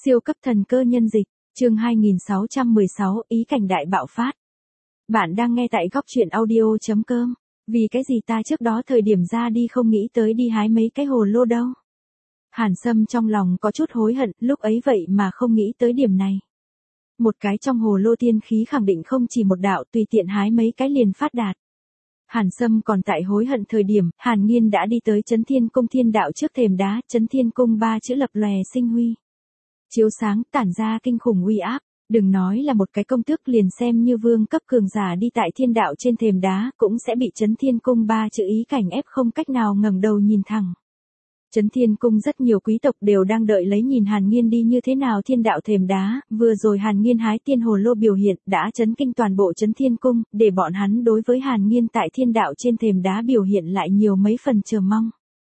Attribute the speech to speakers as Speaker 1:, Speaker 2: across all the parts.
Speaker 1: Siêu cấp thần cơ nhân dịch, chương 2616, ý cảnh đại bạo phát. Bạn đang nghe tại góc truyện audio.com. Vì cái gì ta trước đó thời điểm ra đi không nghĩ tới đi hái mấy cái hồ lô đâu. Hàn Sâm trong lòng có chút hối hận, lúc ấy vậy mà không nghĩ tới điểm này. Một cái trong hồ lô tiên khí khẳng định không chỉ một đạo, tùy tiện hái mấy cái liền phát đạt. Hàn Sâm còn tại hối hận thời điểm, Hàn Nghiên đã đi tới Chấn Thiên Cung thiên đạo trước thềm đá, Chấn Thiên Cung ba chữ lập lòe sinh huy. Chiếu sáng tản ra kinh khủng uy áp, đừng nói là một cái công tước, liền xem như vương cấp cường giả đi tại thiên đạo trên thềm đá cũng sẽ bị Chấn Thiên Cung ba chữ ý cảnh ép không cách nào ngẩng đầu nhìn thẳng. Chấn Thiên Cung rất nhiều quý tộc đều đang đợi lấy nhìn Hàn Nghiên đi như thế nào thiên đạo thềm đá, vừa rồi Hàn Nghiên hái tiên hồ lô biểu hiện đã chấn kinh toàn bộ Chấn Thiên Cung, để bọn hắn đối với Hàn Nghiên tại thiên đạo trên thềm đá biểu hiện lại nhiều mấy phần chờ mong.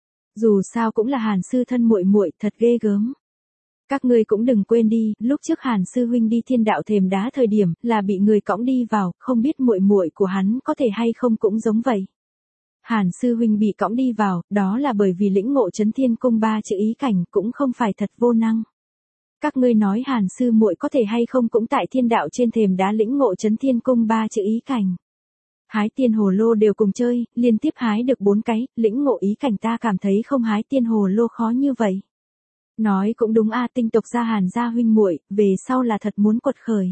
Speaker 1: Dù sao cũng là Hàn sư thân muội muội, thật ghê gớm. Các ngươi cũng đừng quên đi, lúc trước Hàn sư huynh đi thiên đạo thềm đá thời điểm, là bị người cõng đi vào, không biết muội muội của hắn có thể hay không cũng giống vậy. Hàn sư huynh bị cõng đi vào, đó là bởi vì lĩnh ngộ Chấn Thiên Cung ba chữ ý cảnh, cũng không phải thật vô năng. Các ngươi nói Hàn sư muội có thể hay không cũng tại thiên đạo trên thềm đá lĩnh ngộ Chấn Thiên Cung ba chữ ý cảnh. Hái tiên hồ lô đều cùng chơi, liên tiếp hái được 4 cái, lĩnh ngộ ý cảnh ta cảm thấy không hái tiên hồ lô khó như vậy. Nói cũng đúng a, tinh tộc gia Hàn gia huynh muội, về sau là thật muốn quật khởi.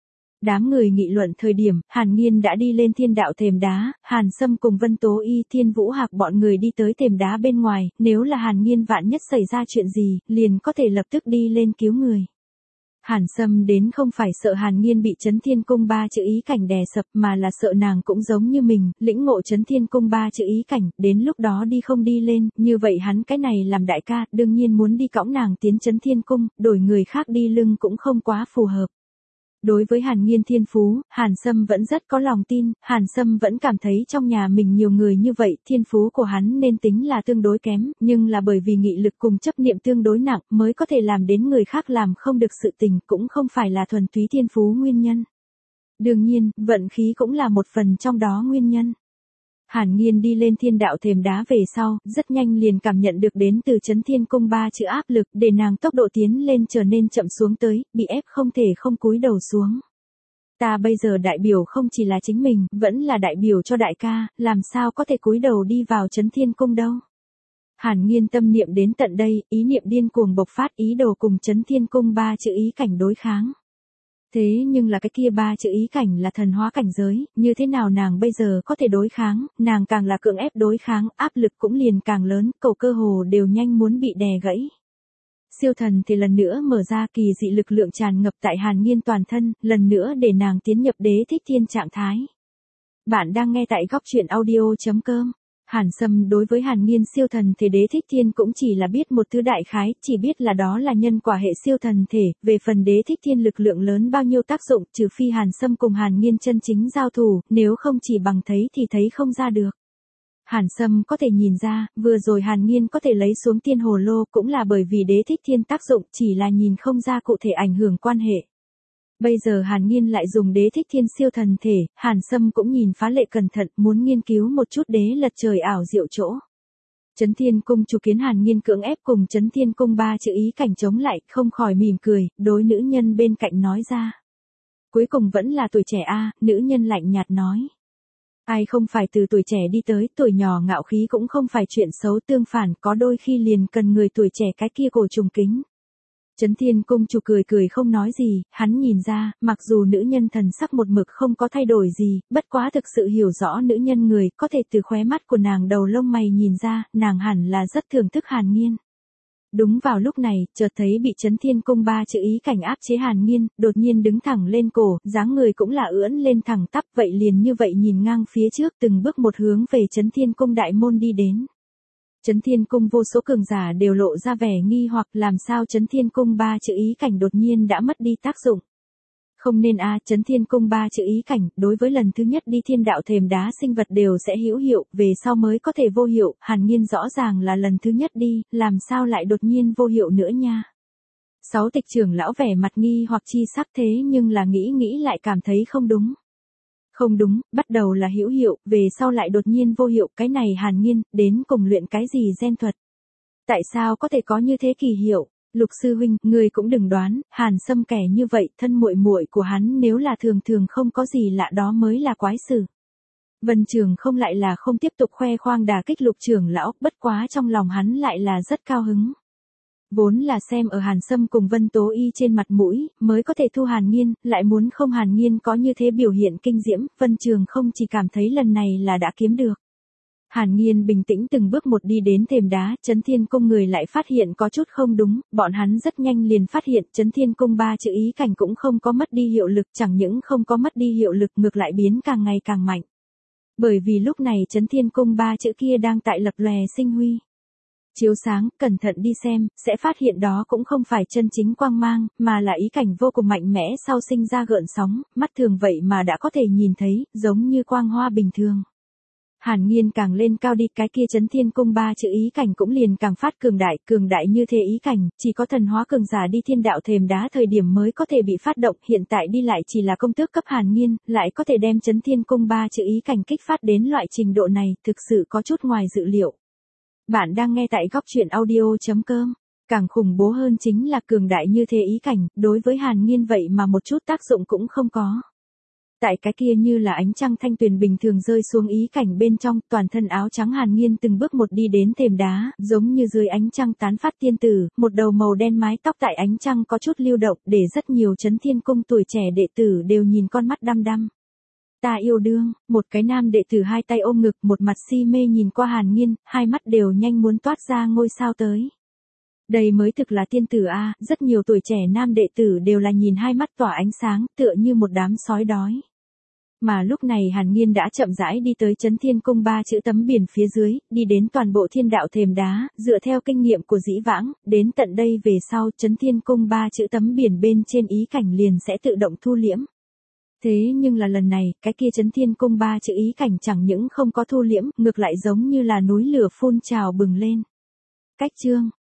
Speaker 1: Đám người nghị luận thời điểm, Hàn Nghiên đã đi lên thiên đạo thềm đá, Hàn Sâm cùng Vân Tố Y, Thiên Vũ Hạc bọn người đi tới thềm đá bên ngoài, nếu là Hàn Nghiên vạn nhất xảy ra chuyện gì, liền có thể lập tức đi lên cứu người. Hàn Sâm đến không phải sợ Hàn Nghiên bị Chấn Thiên Cung ba chữ ý cảnh đè sập, mà là sợ nàng cũng giống như mình, lĩnh ngộ Chấn Thiên Cung ba chữ ý cảnh, đến lúc đó đi không đi lên, như vậy hắn cái này làm đại ca, đương nhiên muốn đi cõng nàng tiến Chấn Thiên Cung, đổi người khác đi lưng cũng không quá phù hợp. Đối với Hàn Nghiên thiên phú, Hàn Sâm vẫn rất có lòng tin, Hàn Sâm vẫn cảm thấy trong nhà mình nhiều người như vậy, thiên phú của hắn nên tính là tương đối kém, nhưng là bởi vì nghị lực cùng chấp niệm tương đối nặng mới có thể làm đến người khác làm không được sự tình, cũng không phải là thuần túy thiên phú nguyên nhân. Đương nhiên, vận khí cũng là một phần trong đó nguyên nhân. Hàn Nghiên đi lên thiên đạo thềm đá về sau, rất nhanh liền cảm nhận được đến từ Chấn Thiên Cung ba chữ áp lực, để nàng tốc độ tiến lên trở nên chậm xuống tới, bị ép không thể không cúi đầu xuống. Ta bây giờ đại biểu không chỉ là chính mình, vẫn là đại biểu cho đại ca, làm sao có thể cúi đầu đi vào Chấn Thiên Cung đâu. Hàn Nghiên tâm niệm đến tận đây, ý niệm điên cuồng bộc phát, ý đồ cùng Chấn Thiên Cung ba chữ ý cảnh đối kháng. Thế nhưng là cái kia ba chữ ý cảnh là thần hóa cảnh giới, như thế nào nàng bây giờ có thể đối kháng, nàng càng là cưỡng ép đối kháng, áp lực cũng liền càng lớn, cầu cơ hồ đều nhanh muốn bị đè gãy. Siêu thần thì lần nữa mở ra, kỳ dị lực lượng tràn ngập tại Hàn Nghiên toàn thân, lần nữa để nàng tiến nhập đế thích thiên trạng thái. Bạn đang nghe tại góc truyện audio.com. Hàn Sâm đối với Hàn Nghiên siêu thần thể đế thích thiên cũng chỉ là biết một thứ đại khái, chỉ biết là đó là nhân quả hệ siêu thần thể, về phần đế thích thiên lực lượng lớn bao nhiêu tác dụng, trừ phi Hàn Sâm cùng Hàn Nghiên chân chính giao thủ, nếu không chỉ bằng thấy thì thấy không ra được. Hàn Sâm có thể nhìn ra, vừa rồi Hàn Nghiên có thể lấy xuống tiên hồ lô cũng là bởi vì đế thích thiên tác dụng, chỉ là nhìn không ra cụ thể ảnh hưởng quan hệ. Bây giờ Hàn Nghiên lại dùng đế thích thiên siêu thần thể, Hàn Sâm cũng nhìn phá lệ cẩn thận, muốn nghiên cứu một chút đế lật trời ảo diệu chỗ. Chấn Thiên Cung chủ kiến Hàn Nghiên cưỡng ép cùng Chấn Thiên Cung ba chữ ý cảnh chống lại, không khỏi mỉm cười, đối nữ nhân bên cạnh nói ra. Cuối cùng vẫn là tuổi trẻ a, nữ nhân lạnh nhạt nói. Ai không phải từ tuổi trẻ đi tới, tuổi nhỏ ngạo khí cũng không phải chuyện xấu, tương phản có đôi khi liền cần người tuổi trẻ cái kia cổ trùng kính. Chấn Thiên Cung chủ cười cười không nói gì, hắn nhìn ra, mặc dù nữ nhân thần sắc một mực không có thay đổi gì, bất quá thực sự hiểu rõ nữ nhân người, có thể từ khóe mắt của nàng đầu lông mày nhìn ra, nàng hẳn là rất thưởng thức Hàn Nghiên. Đúng vào lúc này, chợt thấy bị Chấn Thiên Cung ba chữ ý cảnh áp chế Hàn Nghiên, đột nhiên đứng thẳng lên cổ, dáng người cũng là ưỡn lên thẳng tắp, vậy liền như vậy nhìn ngang phía trước, từng bước một hướng về Chấn Thiên Cung đại môn đi đến. Chấn Thiên Cung vô số cường giả đều lộ ra vẻ nghi hoặc, làm sao Chấn Thiên Cung ba chữ ý cảnh đột nhiên đã mất đi tác dụng. Không nên a, Chấn Thiên Cung ba chữ ý cảnh, đối với lần thứ nhất đi thiên đạo thềm đá sinh vật đều sẽ hữu hiệu, về sau mới có thể vô hiệu, Hàn Nghiên rõ ràng là lần thứ nhất đi, làm sao lại đột nhiên vô hiệu nữa nha. Sáu tịch trưởng lão vẻ mặt nghi hoặc chi sắc, thế nhưng là nghĩ lại cảm thấy không đúng. Không đúng, bắt đầu là hữu hiệu, về sau lại đột nhiên vô hiệu, cái này Hàn Nghiên, đến cùng luyện cái gì gen thuật. Tại sao có thể có như thế kỳ hiệu? Lục sư huynh, ngươi cũng đừng đoán, Hàn Sâm kẻ như vậy, thân muội muội của hắn nếu là thường thường không có gì lạ đó mới là quái sự. Vân Trường không lại là không tiếp tục khoe khoang đả kích Lục trưởng lão, bất quá trong lòng hắn lại là rất cao hứng. Vốn là xem ở Hàn Sâm cùng Vân Tố Y trên mặt mũi, mới có thể thu Hàn Nghiên, lại muốn không Hàn Nghiên có như thế biểu hiện kinh diễm, Vân Trường không chỉ cảm thấy lần này là đã kiếm được. Hàn Nghiên bình tĩnh từng bước một đi đến thềm đá, Chấn Thiên Cung người lại phát hiện có chút không đúng, bọn hắn rất nhanh liền phát hiện Chấn Thiên Cung 3 chữ ý cảnh cũng không có mất đi hiệu lực, chẳng những không có mất đi hiệu lực ngược lại biến càng ngày càng mạnh. Bởi vì lúc này Chấn Thiên Cung 3 chữ kia đang tại lập lòe sinh huy. Chiếu sáng, cẩn thận đi xem, sẽ phát hiện đó cũng không phải chân chính quang mang, mà là ý cảnh vô cùng mạnh mẽ sau sinh ra gợn sóng, mắt thường vậy mà đã có thể nhìn thấy, giống như quang hoa bình thường. Hàn Nghiên càng lên cao đi, cái kia Chấn Thiên Cung 3 chữ ý cảnh cũng liền càng phát cường đại như thế ý cảnh, chỉ có thần hóa cường giả đi thiên đạo thềm đá thời điểm mới có thể bị phát động, hiện tại đi lại chỉ là công tước cấp Hàn Nghiên, lại có thể đem Chấn Thiên Cung 3 chữ ý cảnh kích phát đến loại trình độ này, thực sự có chút ngoài dự liệu. Bạn đang nghe tại góc truyện audio.com. Càng khủng bố hơn chính là cường đại như thế ý cảnh, đối với Hàn Nghiên vậy mà một chút tác dụng cũng không có. Tại cái kia như là ánh trăng thanh tuyền bình thường rơi xuống ý cảnh bên trong, toàn thân áo trắng Hàn Nghiên từng bước một đi đến thềm đá, giống như dưới ánh trăng tán phát tiên tử, một đầu màu đen mái tóc tại ánh trăng có chút lưu động, để rất nhiều Chấn Thiên Cung tuổi trẻ đệ tử đều nhìn con mắt đăm đăm. Ta yêu đương, một cái nam đệ tử hai tay ôm ngực, một mặt si mê nhìn qua Hàn Nghiên, hai mắt đều nhanh muốn toát ra ngôi sao tới. Đây mới thực là tiên tử a, rất nhiều tuổi trẻ nam đệ tử đều là nhìn hai mắt tỏa ánh sáng, tựa như một đám sói đói. Mà lúc này Hàn Nghiên đã chậm rãi đi tới Chấn Thiên Cung 3 chữ tấm biển phía dưới, đi đến toàn bộ thiên đạo thềm đá, dựa theo kinh nghiệm của dĩ vãng, đến tận đây về sau Chấn Thiên Cung 3 chữ tấm biển bên trên ý cảnh liền sẽ tự động thu liễm. Thế nhưng là lần này, cái kia Chấn Thiên Cung 3 chữ ý cảnh chẳng những không có thu liễm, ngược lại giống như là núi lửa phun trào bừng lên. Cách chương